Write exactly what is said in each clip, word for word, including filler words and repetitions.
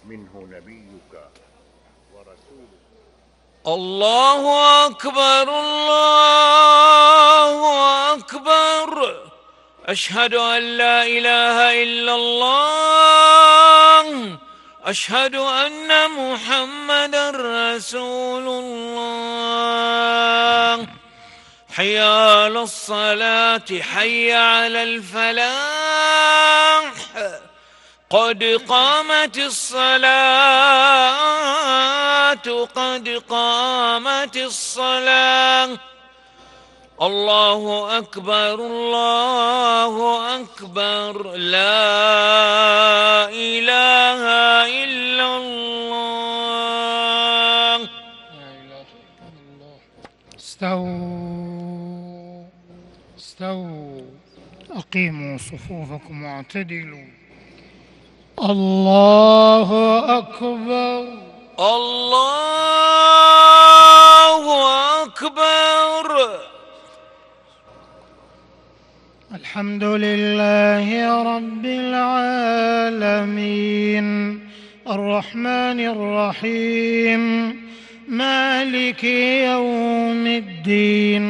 منه نبيك ورسولك. الله أكبر الله أكبر. أشهد أن لا إله إلا الله. أشهد أن محمدًا رسول الله. حي على الصلاة حي على الفلاح. قد قامت الصلاة قد قامت الصلاة. الله أكبر الله أكبر. لا إله إلا الله. لا إله إلا الله. استووا استووا أقيموا صفوفكم واعتدلوا. الله أكبر الله أكبر. الحمد لله رب العالمين الرحمن الرحيم مالك يوم الدين.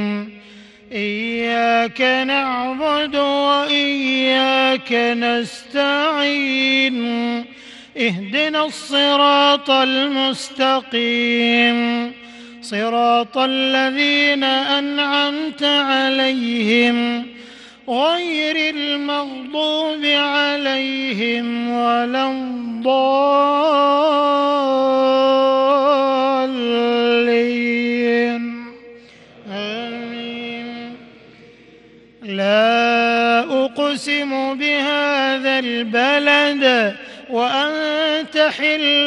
إياك نعبد وإياك نستعين. اهدنا الصراط المستقيم صراط الذين أنعمت عليهم غير المغضوب عليهم ولا الضالين. آمين. لا أقسم بهذا البلد وأنت حل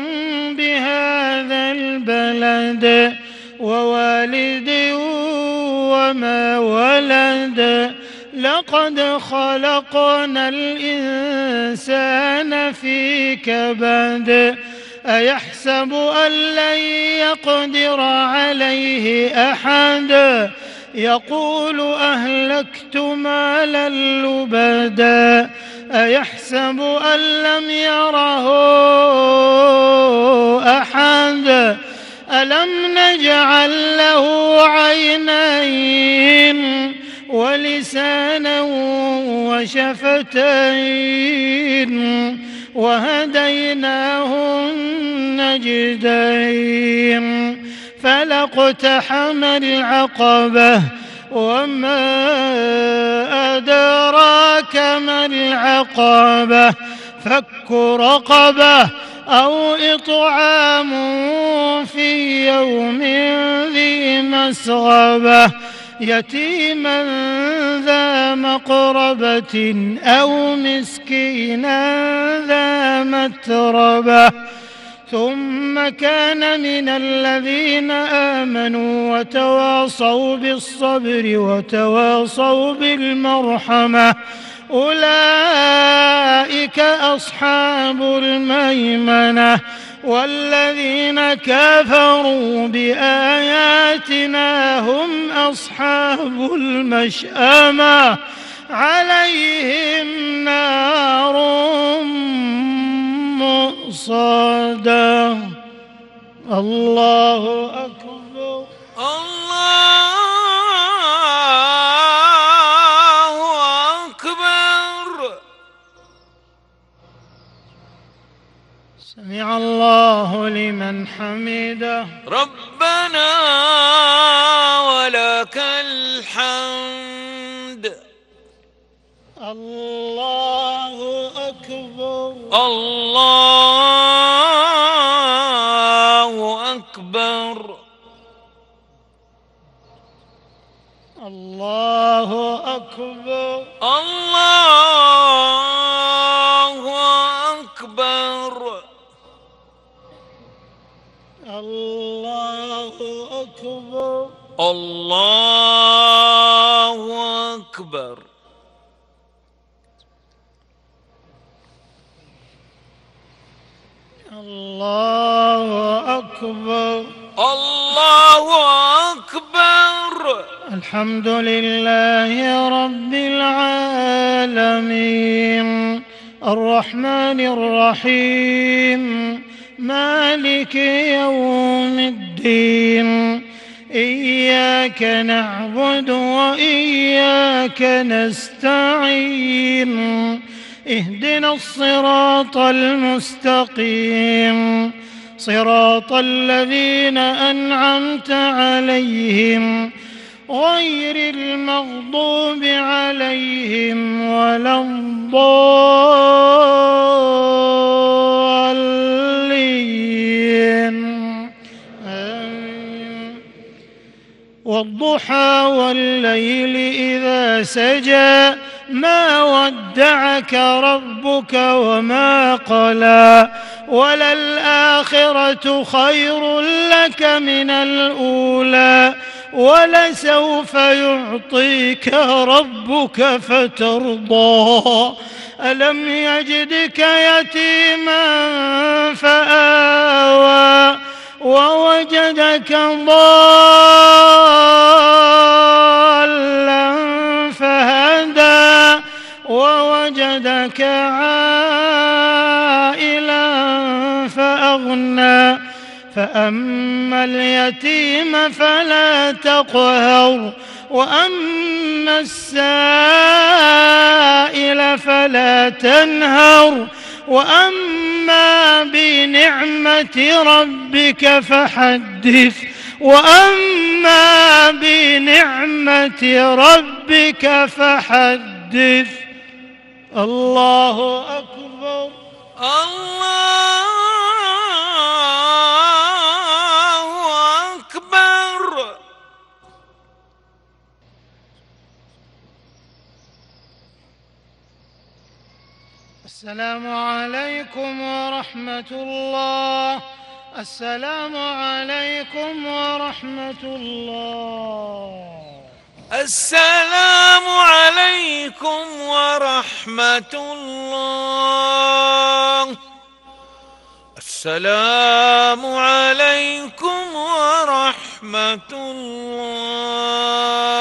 بهذا البلد ووالد وما ولد. لقد خلقنا الإنسان في كبد. أيحسب أن لن يقدر عليه أحد. يقول أهلكت مالا لبدا. أيحسب أن لم يره أحد. ألم نجعل له عينين ولسانا وشفتين وهديناه النجدين. فلاقتحم العقبة وما أدراك ما العقبة. فك رقبة أو إطعام في يوم ذي مسغبة يتيما ذا مقربة أو مسكينا ذا متربة. ثم كان من الذين آمنوا وتواصوا بالصبر وتواصوا بالمرحمة أولئك أصحاب الميمنة. والذين كفروا بآياتنا هم أصحاب المشأمة عليهم نار مؤصدة. الله أكبر الله أكبر. سمع الله لمن حمده. ربنا ولك الحمد. الله أكبر الله أكبر. الله أكبر الله أكبر. الله أكبر الله أكبر. الله أكبر الله أكبر. الحمد لله رب العالمين الرحمن الرحيم مالك يوم الدين إياك نعبد وإياك نستعين اهدنا الصراط المستقيم صراط الذين أنعمت عليهم غير المغضوب عليهم ولا الضالين آمين. والضحى والليل إذا سجى ما ودعك ربك وما قلى وللآخرة خير لك من الأولى ولسوف يعطيك ربك فترضى ألم يجدك يتيما فآوى ووجدك ضالا فهدى ووجدك عائلا فأغنى فأما اليتيم فلا تقهر وأما السائل فلا تنهر وأما بنعمة ربك فحدث وأما بنعمة ربك فحدث. الله أكبر. الله أكبر. السلام عليكم ورحمة الله. السلام عليكم ورحمة الله. السلام عليكم ورحمة الله. السلام عليكم ورحمة الله.